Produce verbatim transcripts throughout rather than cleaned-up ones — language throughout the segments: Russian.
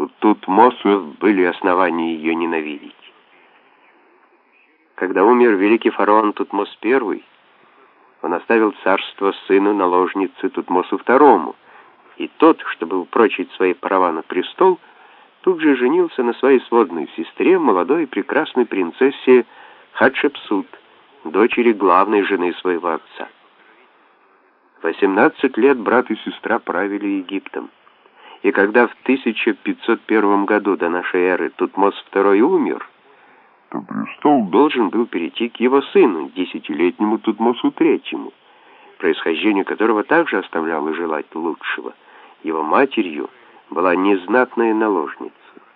У Тутмосов были основания ее ненавидеть. Когда умер великий фараон Тутмос Первый, он оставил царство сыну наложницы Тутмосу Второму, и тот, чтобы упрочить свои права на престол, тут же женился на своей сводной сестре, молодой и прекрасной принцессе Хатшепсут, дочери главной жены своего отца. восемнадцать лет брат и сестра правили Египтом. И когда в тысяча пятьсот первом году до нашей эры Тутмос Второй умер, то престол должен был перейти к его сыну, десятилетнему Тутмосу Третьему, происхождение которого также оставляло желать лучшего. Его матерью была незнатная наложница.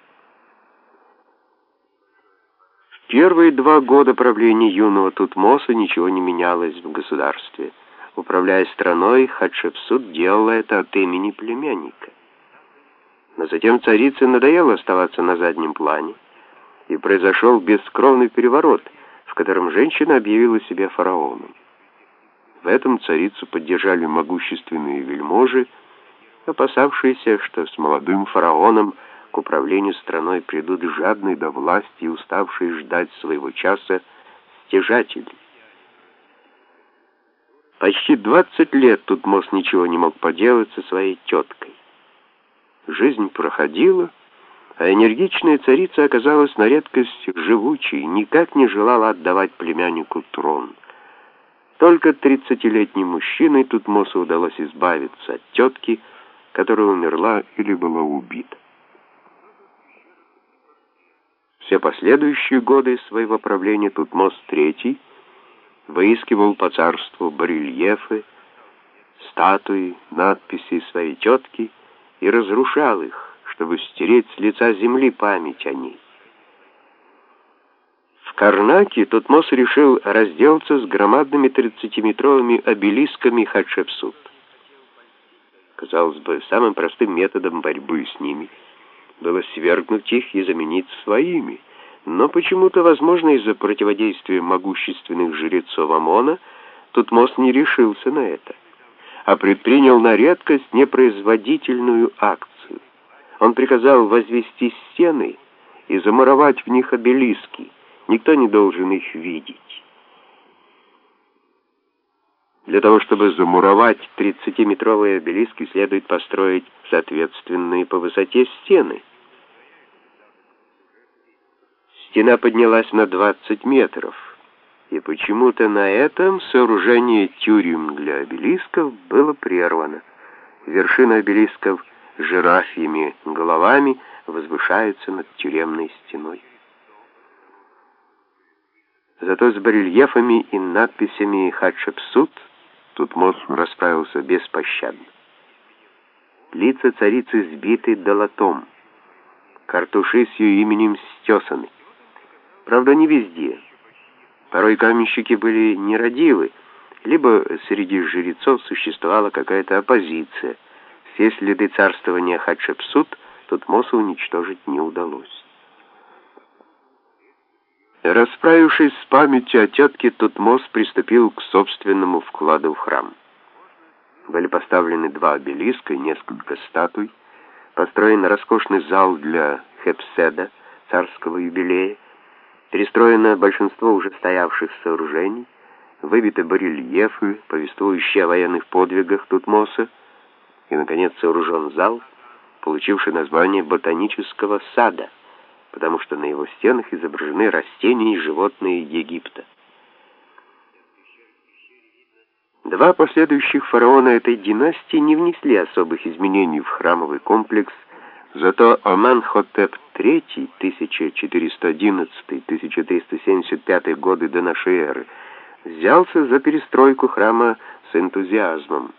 В первые два года правления юного Тутмоса ничего не менялось в государстве. Управляя страной, Хатшепсут делала это от имени племянника. Но затем царице надоело оставаться на заднем плане, и произошел бескровный переворот, в котором женщина объявила себя фараоном. В этом царицу поддержали могущественные вельможи, опасавшиеся, что с молодым фараоном к управлению страной придут жадные до власти и уставшие ждать своего часа стяжатели. Почти двадцать лет Тутмос ничего не мог поделать со своей теткой. Жизнь проходила, а энергичная царица оказалась на редкость живучей, никак не желала отдавать племяннику трон. Только тридцатилетним мужчиной Тутмосу удалось избавиться от тетки, которая умерла или была убита. Все последующие годы своего правления Тутмос Третий выискивал по царству барельефы, статуи, надписи своей тетки и разрушал их, чтобы стереть с лица земли память о ней. В Карнаке Тутмос решил разделаться с громадными тридцатиметровыми обелисками Хатшепсут. Казалось бы, самым простым методом борьбы с ними было свергнуть их и заменить своими, но почему-то, возможно, из-за противодействия могущественных жрецов Амона, Тутмос не решился на это, а предпринял на редкость непроизводительную акцию. Он приказал возвести стены и замуровать в них обелиски. Никто не должен их видеть. Для того, чтобы замуровать тридцатиметровые обелиски, следует построить соответственные по высоте стены. Стена поднялась на двадцать метров, и почему-то на этом сооружение тюрем для обелисков было прервано. Вершина обелисков с жирафьими головами возвышаются над тюремной стеной. Зато с барельефами и надписями Хатшепсут Тутмос расправился беспощадно. Лица царицы сбиты долотом, картуши с ее именем стесаны. Правда, не везде. Порой каменщики были нерадивы, либо среди жрецов существовала какая-то оппозиция. Все следы царствования Хатшепсут Тутмосу уничтожить не удалось. Расправившись с памятью о тетке, Тутмос приступил к собственному вкладу в храм. Были поставлены два обелиска и несколько статуй, построен роскошный зал для Хепседа, царского юбилея, перестроено большинство уже стоявших сооружений, выбиты барельефы, повествующие о военных подвигах Тутмоса, и, наконец, сооружен зал, получивший название ботанического сада, потому что на его стенах изображены растения и животные Египта. Два последующих фараона этой династии не внесли особых изменений в храмовый комплекс, зато Аменхотеп Третий, тысяча четыреста одиннадцатый — тысяча триста семьдесят пятый годы до нашей эры, взялся за перестройку храма с энтузиазмом.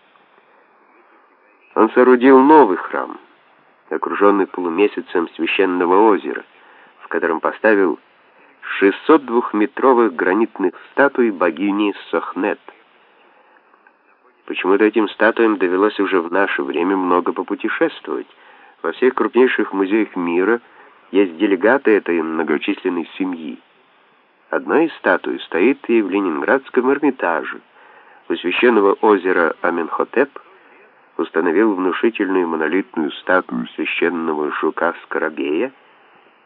Он соорудил новый храм, окруженный полумесяцем священного озера, в котором поставил шестьсот двухметровых гранитных статуй богини Сохнет. Почему-то этим статуям довелось уже в наше время много попутешествовать. Во всех крупнейших музеях мира есть делегаты этой многочисленной семьи. Одна из статуй стоит и в Ленинградском Эрмитаже. У священного озера Аменхотеп установил внушительную монолитную статую священного жука-скоробея,